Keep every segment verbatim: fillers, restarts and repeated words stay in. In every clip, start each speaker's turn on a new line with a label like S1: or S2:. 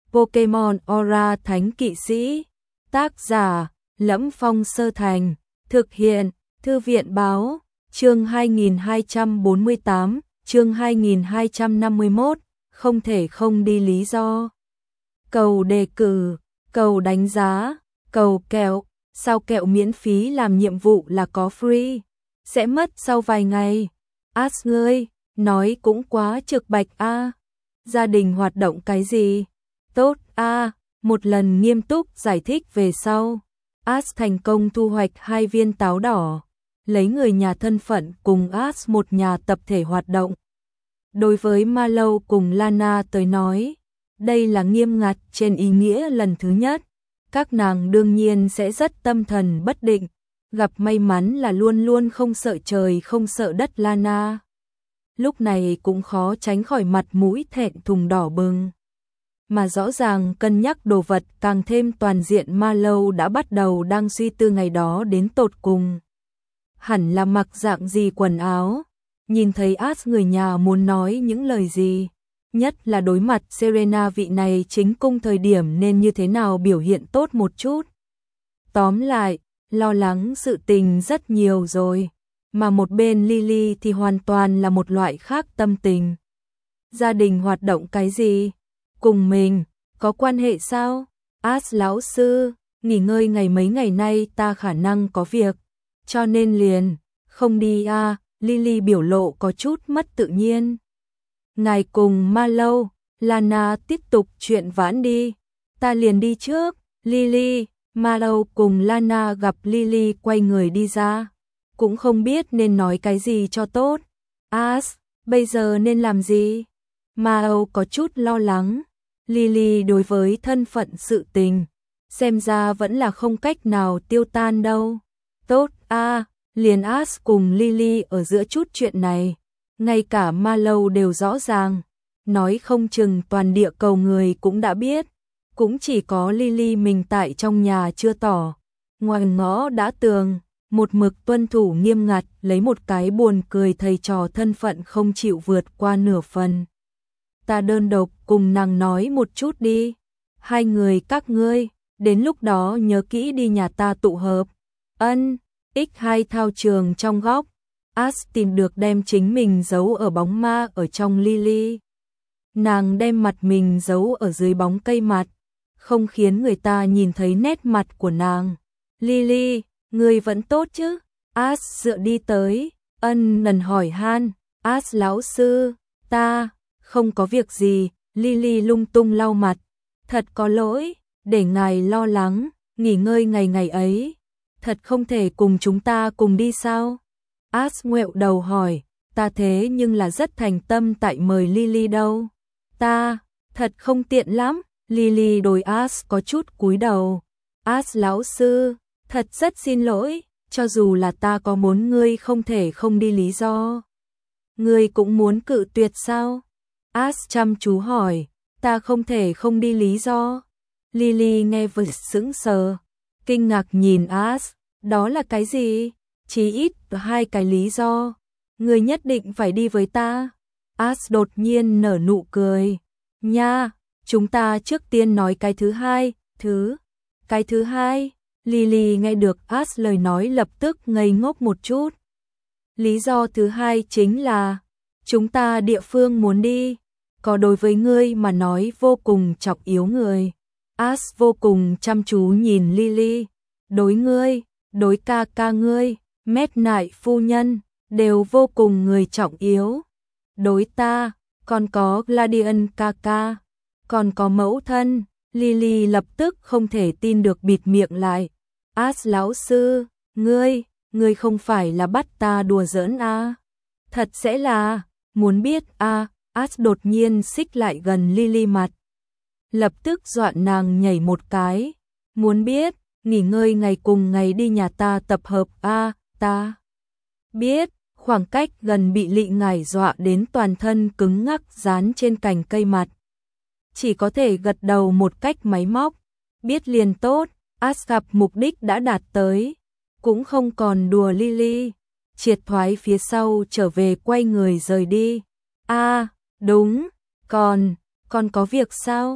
S1: Pokemon Aura Thánh Kỵ Sĩ. Tác giả: Lẫm Phong Sơ Thành. Thực hiện: Thư viện Báo. Chương hai nghìn hai trăm bốn mươi tám, chương hai nghìn hai trăm năm mươi mốt, không thể không đi lý do. Cầu đề cử, cầu đánh giá, cầu kẹo, sao kẹo miễn phí làm nhiệm vụ là có free, sẽ mất sau vài ngày. As ngươi, nói cũng quá trực bạch a. Gia đình hoạt động cái gì? Tốt a, một lần nghiêm túc giải thích về sau. As thành công thu hoạch hai viên táo đỏ, lấy người nhà thân phận cùng As một nhà tập thể hoạt động. Đối với Marlowe cùng Lana tới nói, đây là nghiêm ngặt trên ý nghĩa lần thứ nhất. Các nàng đương nhiên sẽ rất tâm thần bất định, gặp may mắn là luôn luôn không sợ trời không sợ đất Lana. Lúc này cũng khó tránh khỏi mặt mũi thẹn thùng đỏ bừng. Mà rõ ràng cân nhắc đồ vật càng thêm toàn diện, Marlowe đã bắt đầu đang suy tư ngày đó đến tột cùng hẳn là mặc dạng gì quần áo. Nhìn thấy As người nhà muốn nói những lời gì, nhất là đối mặt Serena vị này chính cung thời điểm nên như thế nào biểu hiện tốt một chút. Tóm lại, lo lắng sự tình rất nhiều rồi, mà một bên Lily thì hoàn toàn là một loại khác tâm tình. Gia đình hoạt động cái gì? Cùng mình, có quan hệ sao? As lão sư, nghỉ ngơi ngày mấy ngày nay ta khả năng có việc, cho nên liền, không đi à. Lily biểu lộ có chút mất tự nhiên. Ngài cùng Marlowe, Lana tiếp tục chuyện vãn đi, ta liền đi trước. Lily, Marlowe cùng Lana gặp Lily quay người đi ra, cũng không biết nên nói cái gì cho tốt. As, bây giờ nên làm gì? Marlowe có chút lo lắng. Lily đối với thân phận sự tình, xem ra vẫn là không cách nào tiêu tan đâu. Tốt a. Liền As cùng Lily ở giữa chút chuyện này, ngay cả Marlowe đều rõ ràng, nói không chừng toàn địa cầu người cũng đã biết, cũng chỉ có Lily mình tại trong nhà chưa tỏ. Ngoài ngõ đã tường, một mực tuân thủ nghiêm ngặt, lấy một cái buồn cười thầy trò thân phận không chịu vượt qua nửa phần. Ta đơn độc cùng nàng nói một chút đi, hai người các ngươi, đến lúc đó nhớ kỹ đi nhà ta tụ hợp. Ân. ích hai thao trường trong góc, As tìm được đem chính mình giấu ở bóng ma ở trong Lily. Nàng đem mặt mình giấu ở dưới bóng cây mặt, không khiến người ta nhìn thấy nét mặt của nàng. Lily, người vẫn tốt chứ? As dựa đi tới, ân nần hỏi han. As lão sư, ta, không có việc gì. Lily lung tung lau mặt. Thật có lỗi, để ngài lo lắng, nghỉ ngơi ngày ngày ấy. Thật không thể cùng chúng ta cùng đi sao? As ngoẹo đầu hỏi, ta thế nhưng là rất thành tâm tại mời Lily đâu. Ta, thật không tiện lắm. Lily đối As có chút cúi đầu. As lão sư, thật rất xin lỗi, cho dù là ta có muốn ngươi không thể không đi lý do. Ngươi cũng muốn cự tuyệt sao? As chăm chú hỏi, ta không thể không đi lý do. Lily nghe vừa sững sờ, kinh ngạc nhìn As, đó là cái gì? Chí ít hai cái lý do. Ngươi nhất định phải đi với ta. As đột nhiên nở nụ cười. Nha, chúng ta trước tiên nói cái thứ hai. Thứ, cái thứ hai. Lily nghe được As lời nói lập tức ngây ngốc một chút. Lý do thứ hai chính là, chúng ta địa phương muốn đi, có đối với ngươi mà nói vô cùng trọng yếu người. As vô cùng chăm chú nhìn Lily. Đối ngươi, đối ca ca ngươi, Mét Nại phu nhân, đều vô cùng người trọng yếu. Đối ta, còn có Gladian ca ca, còn có mẫu thân. Lily lập tức không thể tin được bịt miệng lại. As lão sư, ngươi, ngươi không phải là bắt ta đùa giỡn à? Thật sẽ là, muốn biết à? As đột nhiên xích lại gần Lily mặt, lập tức dọa nàng nhảy một cái. Muốn biết, nghỉ ngơi ngày cùng ngày đi nhà ta tập hợp a. Ta biết. Khoảng cách gần bị Lị Ngải dọa đến toàn thân cứng ngắc dán trên cành cây mặt, chỉ có thể gật đầu một cách máy móc. Biết liền tốt. As gặp mục đích đã đạt tới, cũng không còn đùa Lily, triệt thoái phía sau trở về, quay người rời đi. A, à, đúng, còn, còn có việc sao?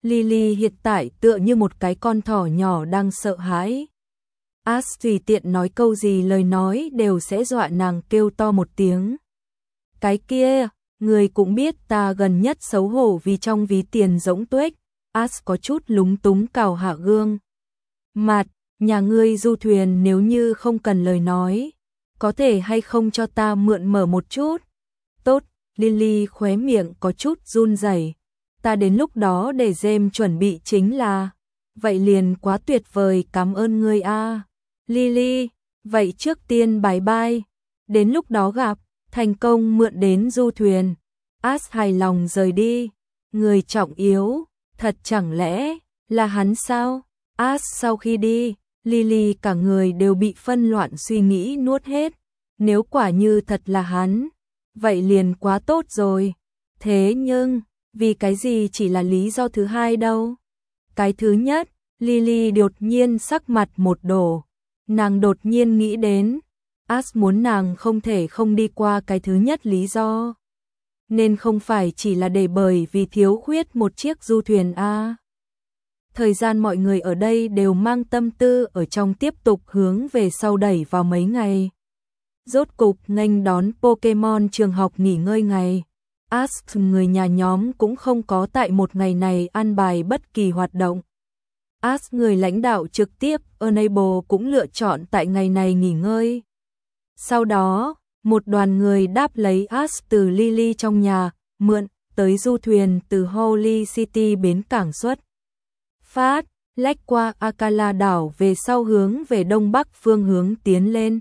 S1: Lily hiện tại tựa như một cái con thỏ nhỏ đang sợ hãi. As tùy tiện nói câu gì lời nói đều sẽ dọa nàng kêu to một tiếng. Cái kia, người cũng biết ta gần nhất xấu hổ vì trong ví tiền rỗng tuếch. As có chút lúng túng cào hạ gương mặt, nhà ngươi du thuyền nếu như không cần lời nói, có thể hay không cho ta mượn mở một chút? Tốt, Lily khóe miệng có chút run rẩy. Ta đến lúc đó để James chuẩn bị chính là, vậy liền quá tuyệt vời, cảm ơn ngươi a. Lily, vậy trước tiên bye bye, đến lúc đó gặp, thành công mượn đến du thuyền. As hài lòng rời đi, người trọng yếu, thật chẳng lẽ là hắn sao? As sau khi đi, Lily cả người đều bị phân loạn suy nghĩ nuốt hết, nếu quả như thật là hắn, vậy liền quá tốt rồi. Thế nhưng, vì cái gì chỉ là lý do thứ hai đâu? Cái thứ nhất, Lily đột nhiên sắc mặt một đổ, nàng đột nhiên nghĩ đến, As muốn nàng không thể không đi qua cái thứ nhất lý do. Nên không phải chỉ là để bởi vì thiếu khuyết một chiếc du thuyền a. Thời gian mọi người ở đây đều mang tâm tư ở trong tiếp tục hướng về sau đẩy vào mấy ngày. Rốt cục nghênh đón Pokemon trường học nghỉ ngơi ngày. As người nhà nhóm cũng không có tại một ngày này an bài bất kỳ hoạt động. As người lãnh đạo trực tiếp Enable cũng lựa chọn tại ngày này nghỉ ngơi. Sau đó, một đoàn người đáp lấy As từ Lily trong nhà, mượn, tới du thuyền từ Holy City bến cảng xuất phát, lách qua Akala đảo về sau hướng về đông bắc phương hướng tiến lên.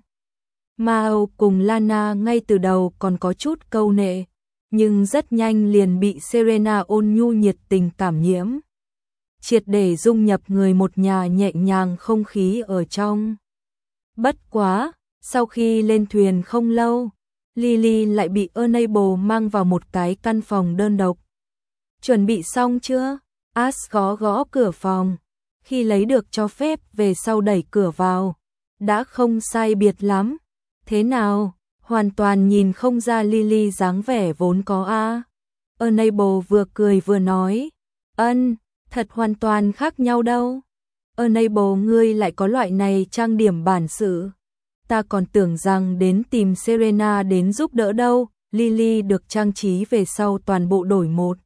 S1: Mao cùng Lana ngay từ đầu còn có chút câu nệ, nhưng rất nhanh liền bị Serena ôn nhu nhiệt tình cảm nhiễm, triệt để dung nhập người một nhà nhẹ nhàng không khí ở trong. Bất quá, sau khi lên thuyền không lâu, Lily lại bị Enable mang vào một cái căn phòng đơn độc. Chuẩn bị xong chưa? As gõ gõ cửa phòng, khi lấy được cho phép về sau đẩy cửa vào. Đã không sai biệt lắm. Thế nào? Hoàn toàn nhìn không ra Lily dáng vẻ vốn có a. Enable vừa cười vừa nói, ân, thật hoàn toàn khác nhau đâu. Enable ngươi lại có loại này trang điểm bản sự. Ta còn tưởng rằng đến tìm Serena đến giúp đỡ đâu. Lily được trang trí về sau toàn bộ đổi một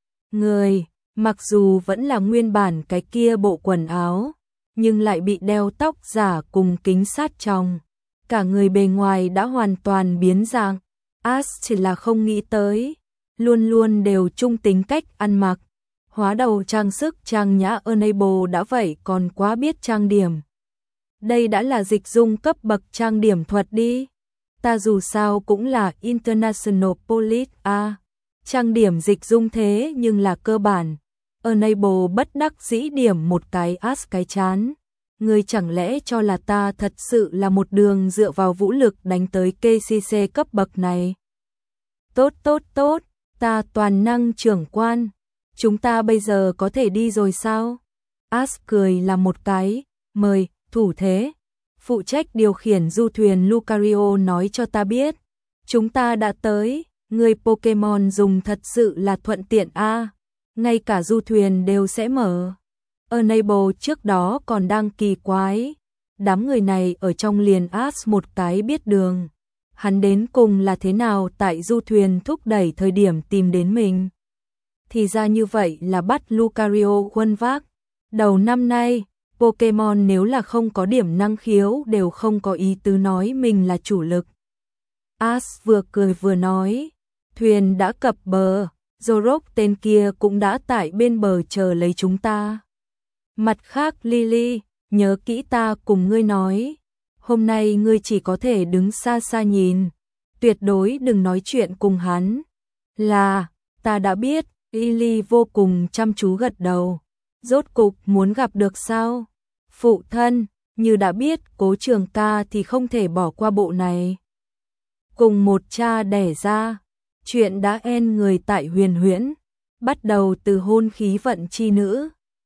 S1: người, mặc dù vẫn là nguyên bản cái kia bộ quần áo, nhưng lại bị đeo tóc giả cùng kính sát tròng. Cả người bề ngoài đã hoàn toàn biến dạng. As chỉ là không nghĩ tới, luôn luôn đều trung tính cách ăn mặc, hóa đầu trang sức trang nhã Enable đã vậy còn quá biết trang điểm. Đây đã là dịch dung cấp bậc trang điểm thuật đi. Ta dù sao cũng là International Police a. Trang điểm dịch dung thế nhưng là cơ bản. Enable bất đắc dĩ điểm một cái As cái chán. Ngươi chẳng lẽ cho là ta thật sự là một đường dựa vào vũ lực đánh tới ca xê xê cấp bậc này? Tốt tốt tốt, ta toàn năng trưởng quan. Chúng ta bây giờ có thể đi rồi sao? As cười là một cái, mời, thủ thế. Phụ trách điều khiển du thuyền Lucario nói cho ta biết. Chúng ta đã tới, người Pokemon dùng thật sự là thuận tiện a. Ngay cả du thuyền đều sẽ mở. Enable trước đó còn đang kỳ quái. Đám người này ở trong liền As một cái biết đường. Hắn đến cùng là thế nào tại du thuyền thúc đẩy thời điểm tìm đến mình. Thì ra như vậy là bắt Lucario khuân vác. Đầu năm nay, Pokemon nếu là không có điểm năng khiếu đều không có ý tứ nói mình là chủ lực. As vừa cười vừa nói, thuyền đã cập bờ, Zorok tên kia cũng đã tại bên bờ chờ lấy chúng ta. Mặt khác Lily, nhớ kỹ ta cùng ngươi nói, hôm nay ngươi chỉ có thể đứng xa xa nhìn, tuyệt đối đừng nói chuyện cùng hắn. Là, ta đã biết. Lily vô cùng chăm chú gật đầu. Rốt cục muốn gặp được sao? Phụ thân, như đã biết Cố Trường ca thì không thể bỏ qua bộ này. Cùng một cha đẻ ra, chuyện đã en người tại Huyền Huyễn, bắt đầu từ hôn khí vận chi nữ,